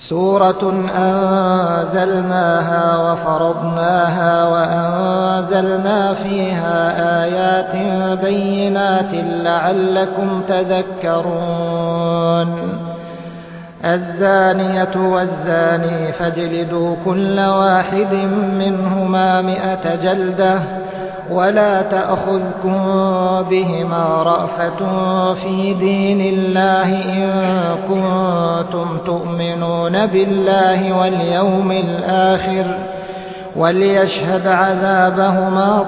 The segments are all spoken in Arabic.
سورة أنزلناها وفرضناها وأنزلنا فيها آيات بينات لعلكم تذكرون. الزانية والزاني فاجلدوا كل واحد منهما 100 جلدة ولا تأخذكم بهما رأفة في دين الله إن كنتم تؤمنون بالله واليوم الآخر وليشهد عذابهما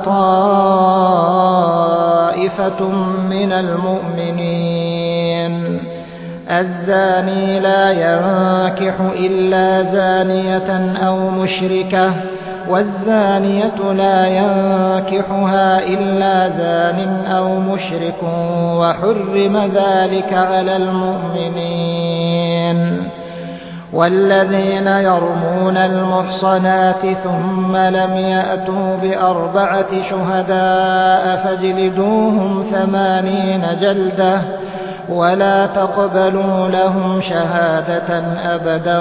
طائفة من المؤمنين. الزاني لا ينكح إلا زانية أو مشركة والزانية لا ينكحها إلا زان أو مشرك وحرم ذلك على المؤمنين. والذين يرمون المحصنات ثم لم يأتوا ب4 شهداء فاجلدوهم 80 جلدة ولا تقبلوا لهم شهادة أبدا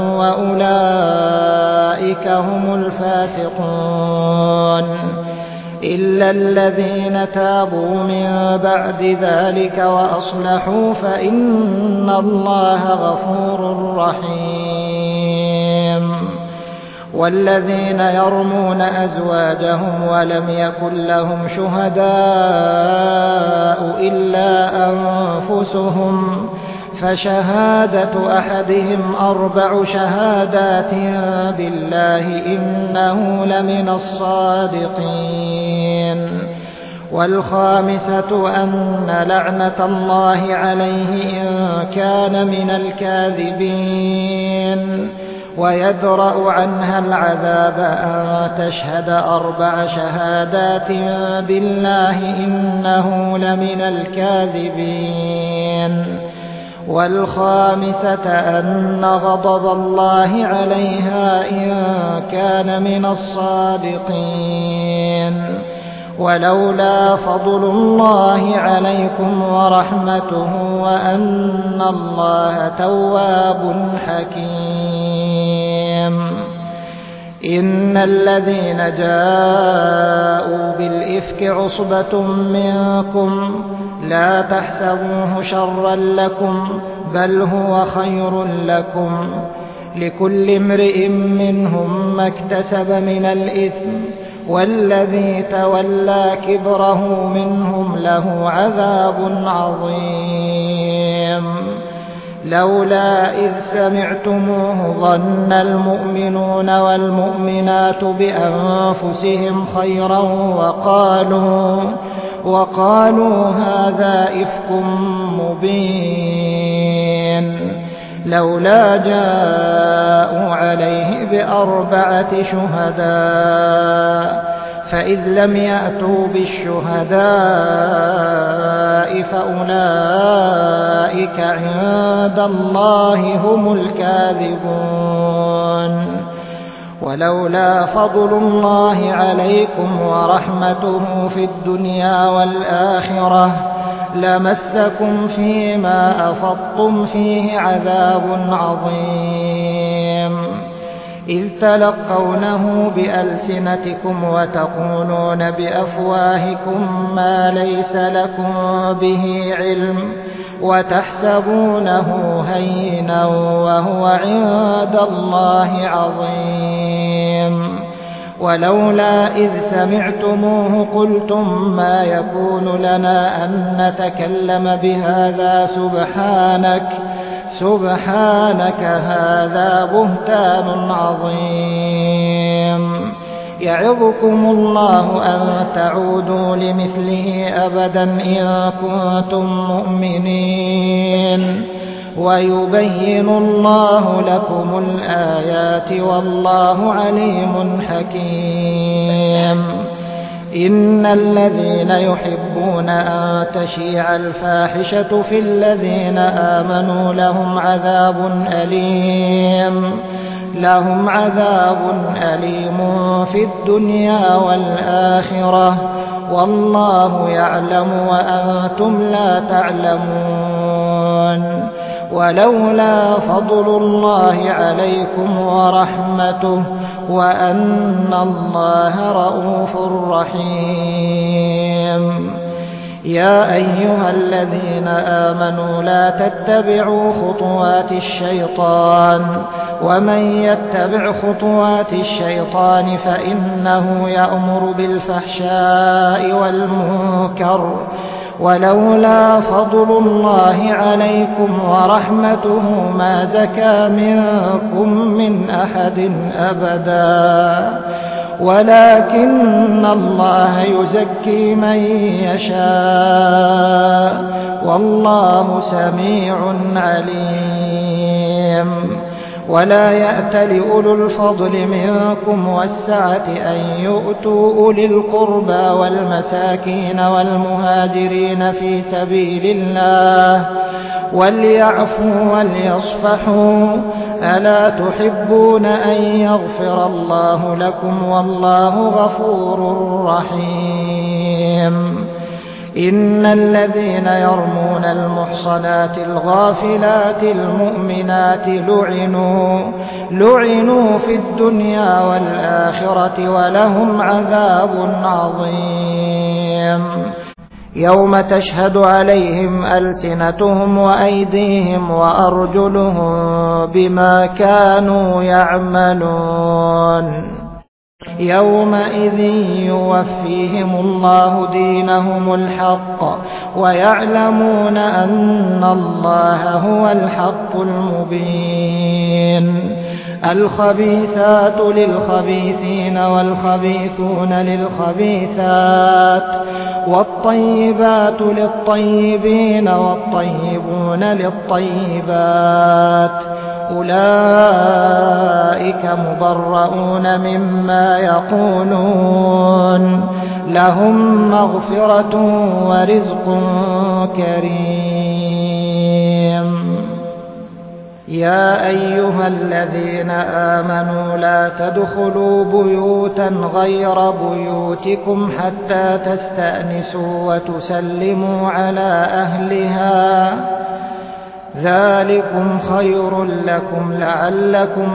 وأولئك هم الفاسقون. إلا الذين تابوا من بعد ذلك وأصلحوا فإن الله غفور رحيم. والذين يرمون أزواجهم ولم يكن لهم شهداء إلا أنفسهم فشهادة أحدهم 4 شهادات بالله إنه لمن الصادقين. والخامسة أن لعنة الله عليه إن كان من الكاذبين. ويدرأ عنها العذاب أن تشهد 4 شهادات بالله إنه لمن الكاذبين. والخامسة أن غضب الله عليها إن كان من الصادقين. ولولا فضل الله عليكم ورحمته وأن الله تواب حكيم. إن الذين جاءوا بالإفك عصبة منكم لا تحسبوه شرا لكم بل هو خير لكم لكل امرئ منهم ما اكتسب من الإثم والذي تولى كبره منهم له عذاب عظيم. لولا إذ سمعتموه ظن المؤمنون والمؤمنات بأنفسهم خيرا وقالوا هذا إفك مبين. لولا جاءوا عليه ب4 شهداء فإذ لم يأتوا بالشهداء فأولئك عند الله هم الكاذبون. ولولا فضل الله عليكم ورحمته في الدنيا والآخرة لمسكم فيما أفضتم فيه عذاب عظيم. إذ تلقونه بألسنتكم وتقولون بأفواهكم ما ليس لكم به علم وتحسبونه هينا وهو عند الله عظيم. ولولا إذ سمعتموه قلتم ما يكون لنا أن نتكلم بهذا سبحانك هذا بهتان عظيم. يعظكم الله أن تعودوا لمثله أبدا إن كنتم مؤمنين ويبين الله لكم الآيات والله عليم حكيم. إن الذين يحبون أن تشيع الفاحشة في الذين آمنوا لهم عذاب أليم في الدنيا والآخرة والله يعلم وأنتم لا تعلمون. ولولا فضل الله عليكم ورحمته وأن الله رءوف رحيم. يا أيها الذين آمنوا لا تتبعوا خطوات الشيطان ومن يتبع خطوات الشيطان فإنه يأمر بالفحشاء والمنكر ولولا فضل الله عليكم ورحمته ما زكى منكم من أحد أبدا ولكن الله يزكي من يشاء والله سميع عليم. ولا يأتل أولو الفضل منكم والسعة أن يؤتوا أولي القربى والمساكين والمهاجرين في سبيل الله وليعفوا وليصفحوا ألا تحبون أن يغفر الله لكم والله غفور رحيم. إن الذين يرمون المحصنات الغافلات المؤمنات لعنوا في الدنيا والآخرة ولهم عذاب عظيم. يوم تشهد عليهم ألسنتهم وأيديهم وأرجلهم بما كانوا يعملون يومئذ يوفيهم الله دينهم الحق ويعلمون أن الله هو الحق المبين. الخبيثات للخبيثين والخبيثون للخبيثات والطيبات للطيبين والطيبون للطيبات أولئك مبرؤون مما يقولون لهم مغفرة ورزق كريم. يا أيها الذين آمنوا لا تدخلوا بيوتا غير بيوتكم حتى تستأنسوا وتسلموا على أهلها ذلكم خير لكم لعلكم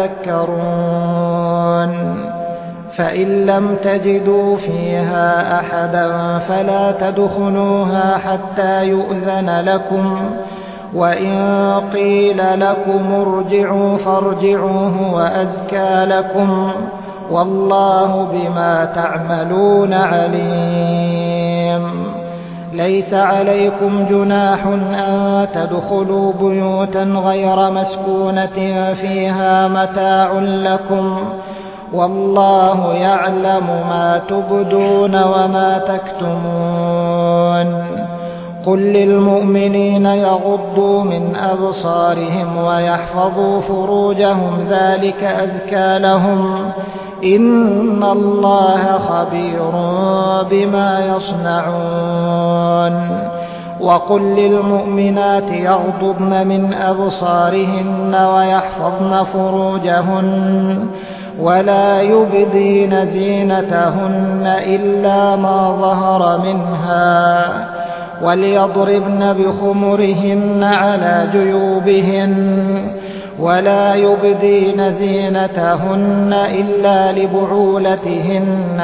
تذكرون. فإن لم تجدوا فيها أحدا فلا تدخلوها حتى يؤذن لكم وإن قيل لكم ارجعوا فارجعوا وأزكى لكم والله بما تعملون عليم. ليس عليكم جناح أن تدخلوا بيوتا غير مسكونة فيها متاع لكم والله يعلم ما تبدون وما تكتمون. قل للمؤمنين يغضوا من أبصارهم ويحفظوا فروجهم ذلك أزكى لهم إن الله خبير بما يصنعون. وقل للمؤمنات يغضضن من أبصارهن ويحفظن فروجهن ولا يبدين زينتهن إلا ما ظهر منها وليضربن بخمرهن على جيوبهن ولا يبدين زينتهن إلا لبعولتهن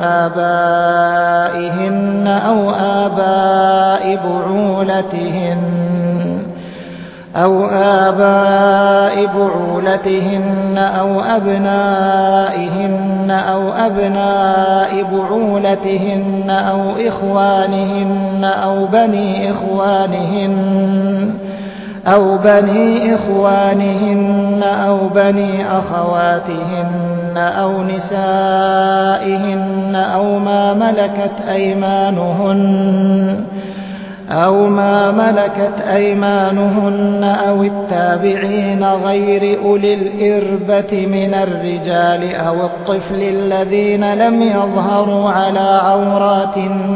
أو آباء بعولتهن أو أبنائهن أو أبناء بعولتهن أو إخوانهن أو بني إخوانهن أو بني أخواتهن أو نسائهن أو ما ملكت أيمانهن أو التابعين غير أولي الإربة من الرجال أو الطفل الذين لم يظهروا على عورات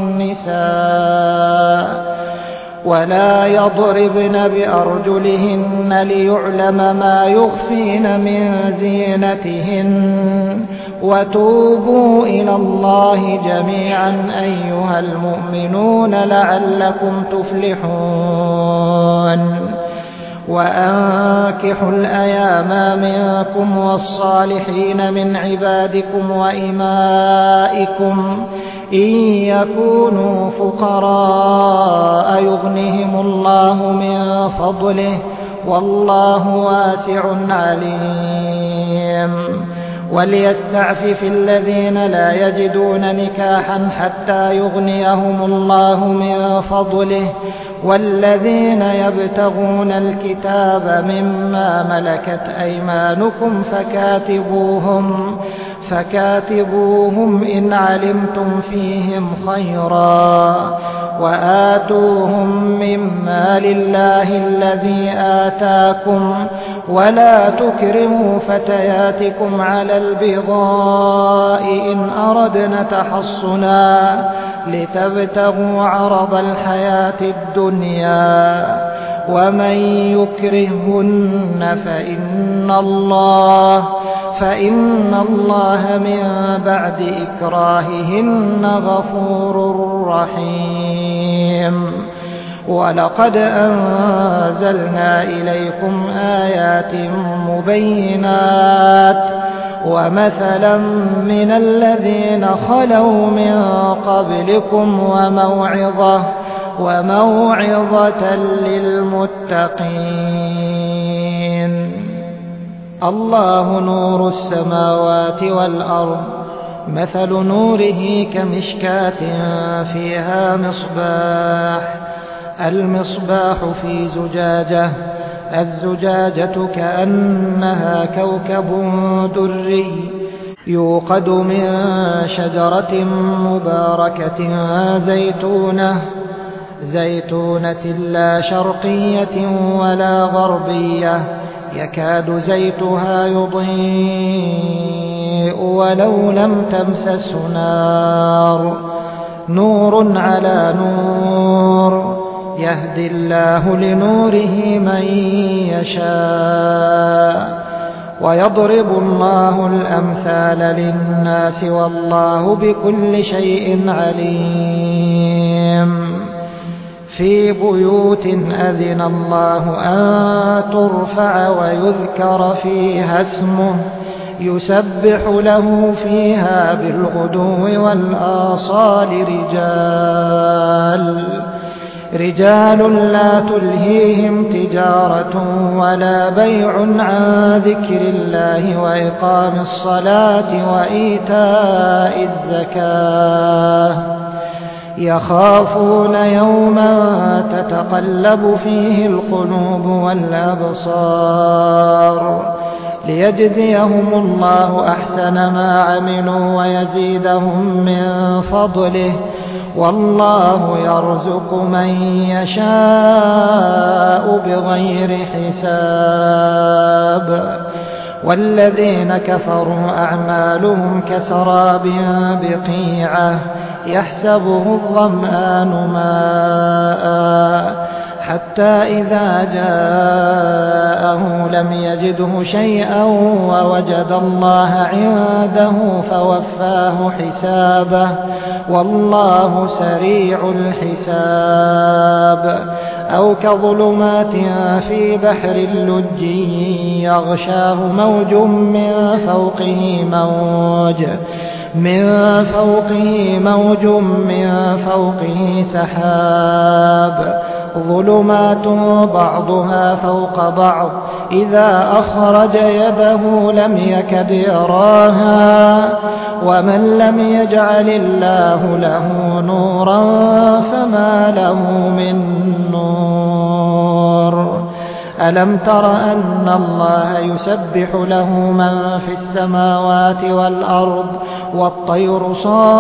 النساء ولا يضربن بأرجلهن ليعلم ما يخفين من زينتهن وتوبوا إلى الله جميعا أيها المؤمنون لعلكم تفلحون. وأنكحوا الأيام منكم والصالحين من عبادكم وإمائكم إن يكونوا فقراء يغنهم الله من فضله والله واسع عليم. وليستعفف الذين لا يجدون نكاحا حتى يغنيهم الله من فضله والذين يبتغون الكتاب مما ملكت أيمانكم فكاتبوهم إن علمتم فيهم خيرا وآتوهم مما لله الذي آتاكم ولا تكرهوا فتياتكم على البغاء إن أردنا تحصنا لتبتغوا عرض الحياة الدنيا ومن يكرهن فإن الله من بعد إكراههن غفور رحيم. ولقد أنزلنا إليكم آيات مبينات ومثلا من الذين خلوا من قبلكم وموعظة للمتقين. الله نور السماوات والأرض مثل نوره كمشكاة فيها مصباح المصباح في زجاجة الزجاجة كأنها كوكب دري يوقد من شجرة مباركة زيتونة لا شرقية ولا غربية يكاد زيتها يضيء ولو لم تمسسه نور على نور يهدي الله لنوره من يشاء ويضرب الله الأمثال للناس والله بكل شيء عليم. في بيوت أذن الله أن ترفع ويذكر فيها اسمه يسبح له فيها بالغدو والآصال رجال لا تلهيهم تجارة ولا بيع عن ذكر الله وإقام الصلاة وإيتاء الزكاة يخافون يوما تتقلب فيه القلوب والأبصار ليجزيهم الله أحسن ما عملوا ويزيدهم من فضله والله يرزق من يشاء بغير حساب. والذين كفروا أعمالهم كسراب بقيعة يحسبه الظمآن ماء حتى إذا جاءه لم يجده شيئا ووجد الله عنده فوفاه حسابه والله سريع الحساب. أو كظلمات في بحر اللج يغشاه موج من فوقه سحاب ظلمات بعضها فوق بعض إذا أخرج يده لم يكد يراها ومن لم يجعل الله له نورا فما له من نور. ألم تر أن الله يسبح له من في السماوات والأرض والطير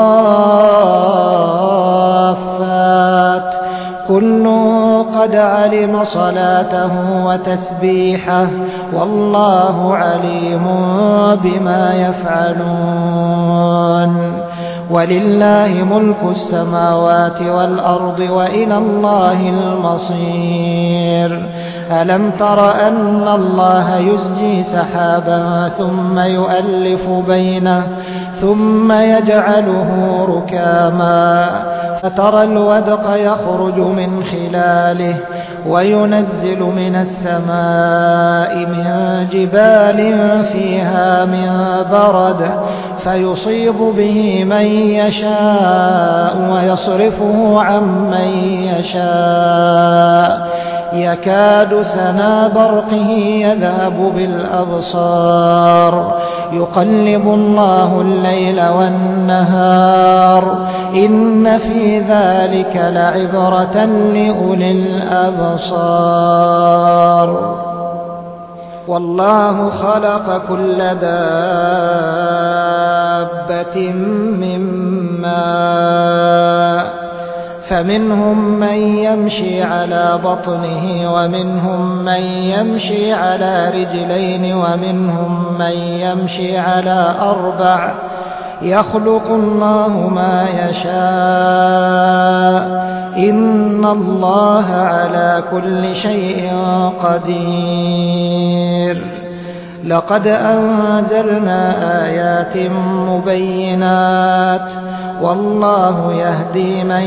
صافات كل قد علم صلاته وتسبيحه والله عليم بما يفعلون. ولله ملك السماوات والأرض وإلى الله المصير. ألم تر أن الله يزجي سحابا ثم يؤلف بينه ثم يجعله ركاما فترى الودق يخرج من خلاله وينزل من السماء من جبال فيها من برد فيصيب به من يشاء ويصرفه عن من يشاء يكاد سنا برقه يذهب بالأبصار يقلب الله الليل والنهار إن في ذلك لعبرة لأولي الأبصار والله خلق كل دابة من ماء فمنهم من يمشي على بطنه ومنهم من يمشي على رجلين ومنهم من يمشي على 4 يخلق الله ما يشاء إن الله على كل شيء قدير لقد أنزلنا آيات مبينات والله يهدي من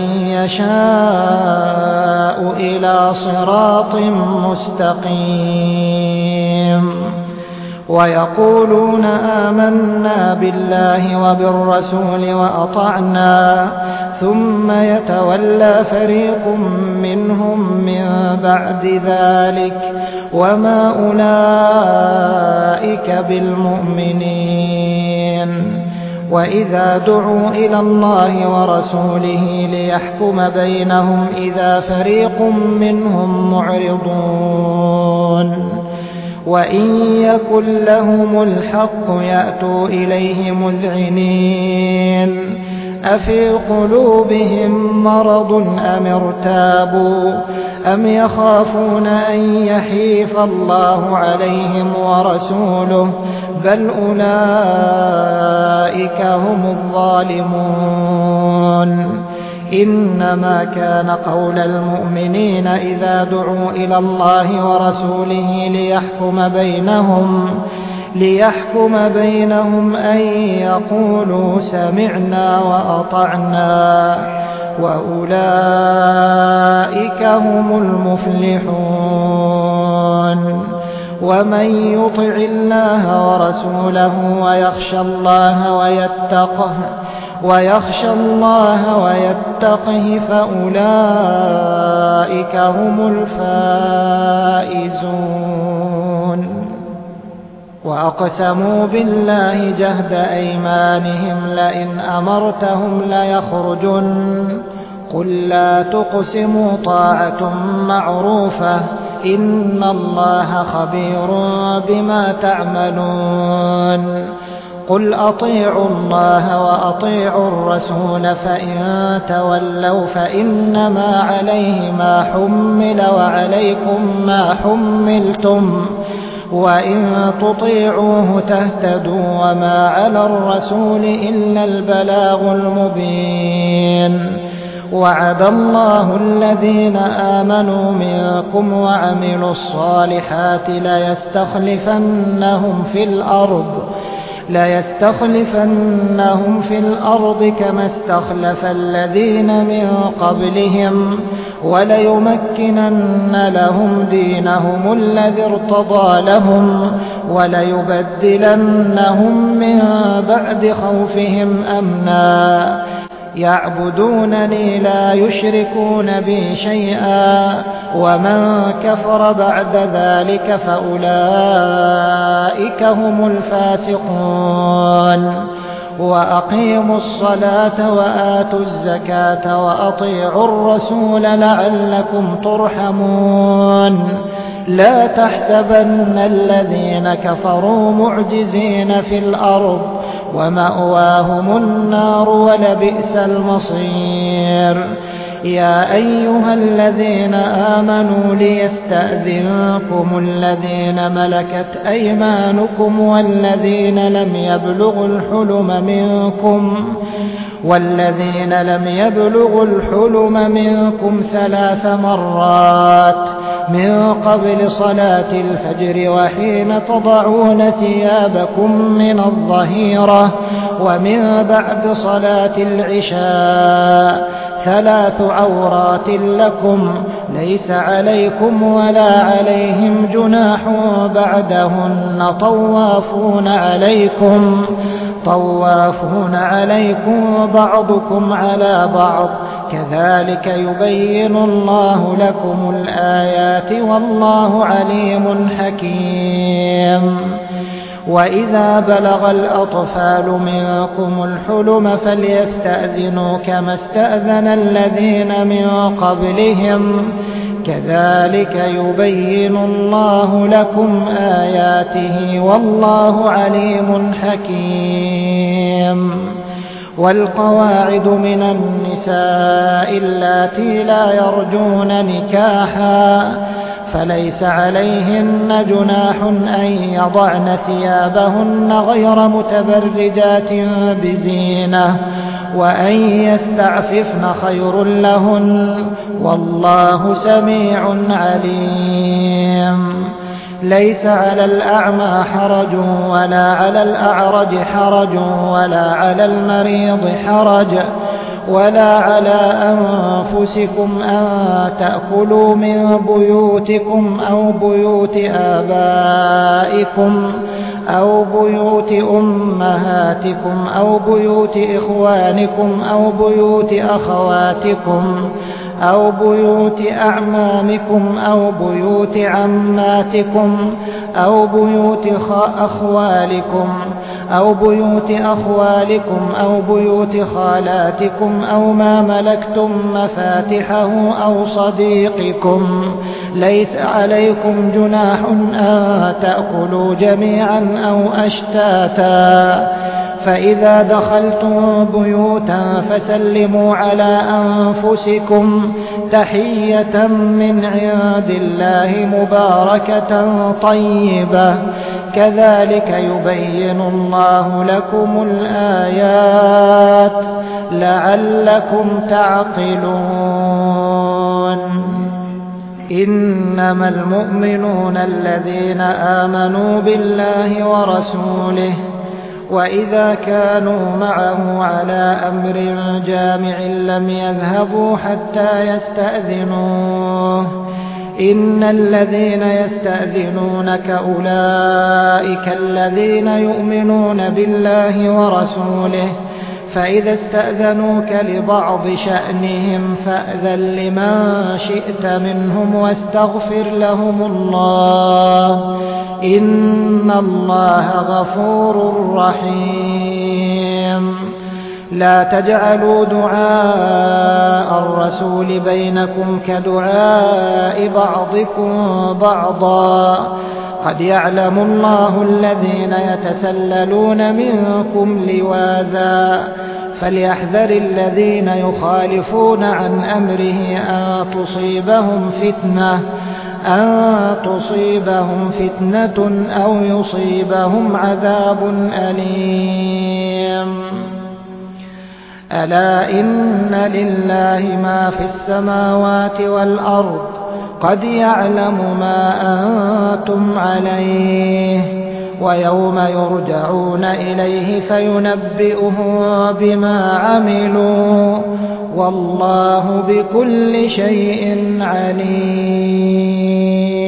يشاء إلى صراط مستقيم ويقولون آمنا بالله وبالرسول وأطعنا ثم يتولى فريق منهم من بعد ذلك وما أولئك بالمؤمنين وإذا دعوا إلى الله ورسوله ليحكم بينهم إذا فريق منهم معرضون وإن يكن لهم الحق يأتوا إليه مذعنين أفي قلوبهم مرض أم ارتابوا أم يخافون أن يحيف الله عليهم ورسوله بل أولئك هم الظالمون إنما كان قول المؤمنين إذا دعوا إلى الله ورسوله ليحكم بينهم أن يقولوا سمعنا وأطعنا وأولئك هم المفلحون ومن يطع الله ورسوله ويخشى الله ويتقه فأولئك هم الفائزون وأقسموا بالله جهد أيمانهم لئن أمرتهم ليخرجن قل لا تقسموا طاعة معروفة إن الله خبير بما تعملون قل أطيعوا الله وأطيعوا الرسول فإن تولوا فإنما عليه ما حمل وعليكم ما حملتم وإن تطيعوه تهتدوا وما على الرسول إلا البلاغ المبين وعد الله الذين آمنوا منكم وعملوا الصالحات ليستخلفنهم في الأرض كما استخلف الذين من قبلهم وليمكنن لهم دينهم الذي ارتضى لهم وليبدلنهم من بعد خوفهم أمنا يعبدونني لا يشركون بي شيئا ومن كفر بعد ذلك فأولئك هم الفاسقون وأقيموا الصلاة وآتوا الزكاة وأطيعوا الرسول لعلكم ترحمون لا تحسبن الذين كفروا معجزين في الأرض ومأواهم النار ولبئس المصير يا أيها الذين آمنوا ليستأذنكم الذين ملكت أيمانكم والذين لم يبلغوا الحلم منكم 3 مرات من قبل صلاة الفجر وحين تضعون ثيابكم من الظهيرة ومن بعد صلاة العشاء ثلاث عورات لكم ليس عليكم ولا عليهم جناح بعدهن طوافون عليكم بعضكم على بعض كذلك يبين الله لكم الآيات والله عليم حكيم. وإذا بلغ الأطفال منكم الحلم فليستأذنوا كما استأذن الذين من قبلهم كذلك يبين الله لكم آياته والله عليم حكيم. والقواعد من النساء اللاتي لا يرجون نكاحا فليس عليهن جناح أن يضعن ثيابهن غير متبرجات بزينة وأن يستعففن خير لهن والله سميع عليم. ليس على الأعمى حرج ولا على الأعرج حرج ولا على المريض حرج ولا على أنفسكم أن تأكلوا من بيوتكم أو بيوت آبائكم أو بيوت أمهاتكم أو بيوت إخوانكم أو بيوت أخواتكم أو بيوت أعمامكم أو بيوت عماتكم أو بيوت أخوالكم أو بيوت أخوالكم أو بيوت خالاتكم أو ما ملكتم مفاتحه أو صديقكم ليس عليكم جناح أن تأكلوا جميعا أو أشتاتا. فإذا دخلتم بيوتا فسلموا على أنفسكم تحية من عند الله مباركة طيبة كذلك يبين الله لكم الآيات لعلكم تعقلون. إنما المؤمنون الذين آمنوا بالله ورسوله وإذا كانوا معه على أمر جامع لم يذهبوا حتى يستأذنوه إن الذين يستأذنونك أولئك الذين يؤمنون بالله ورسوله فإذا استأذنوك لبعض شأنهم فأذن لمن شئت منهم واستغفر لهم الله إن الله غفور رحيم. لا تجعلوا دعاء الرسول بينكم كدعاء بعضكم بعضا قد يعلم الله الذين يتسللون منكم لواذا فليحذر الذين يخالفون عن أمره أن تصيبهم فتنة أو يصيبهم عذاب أليم. ألا إن لله ما في السماوات والأرض قد يعلم ما أنتم عليه ويوم يرجعون إليه فينبئهم بما عملوا والله بكل شيء عليم.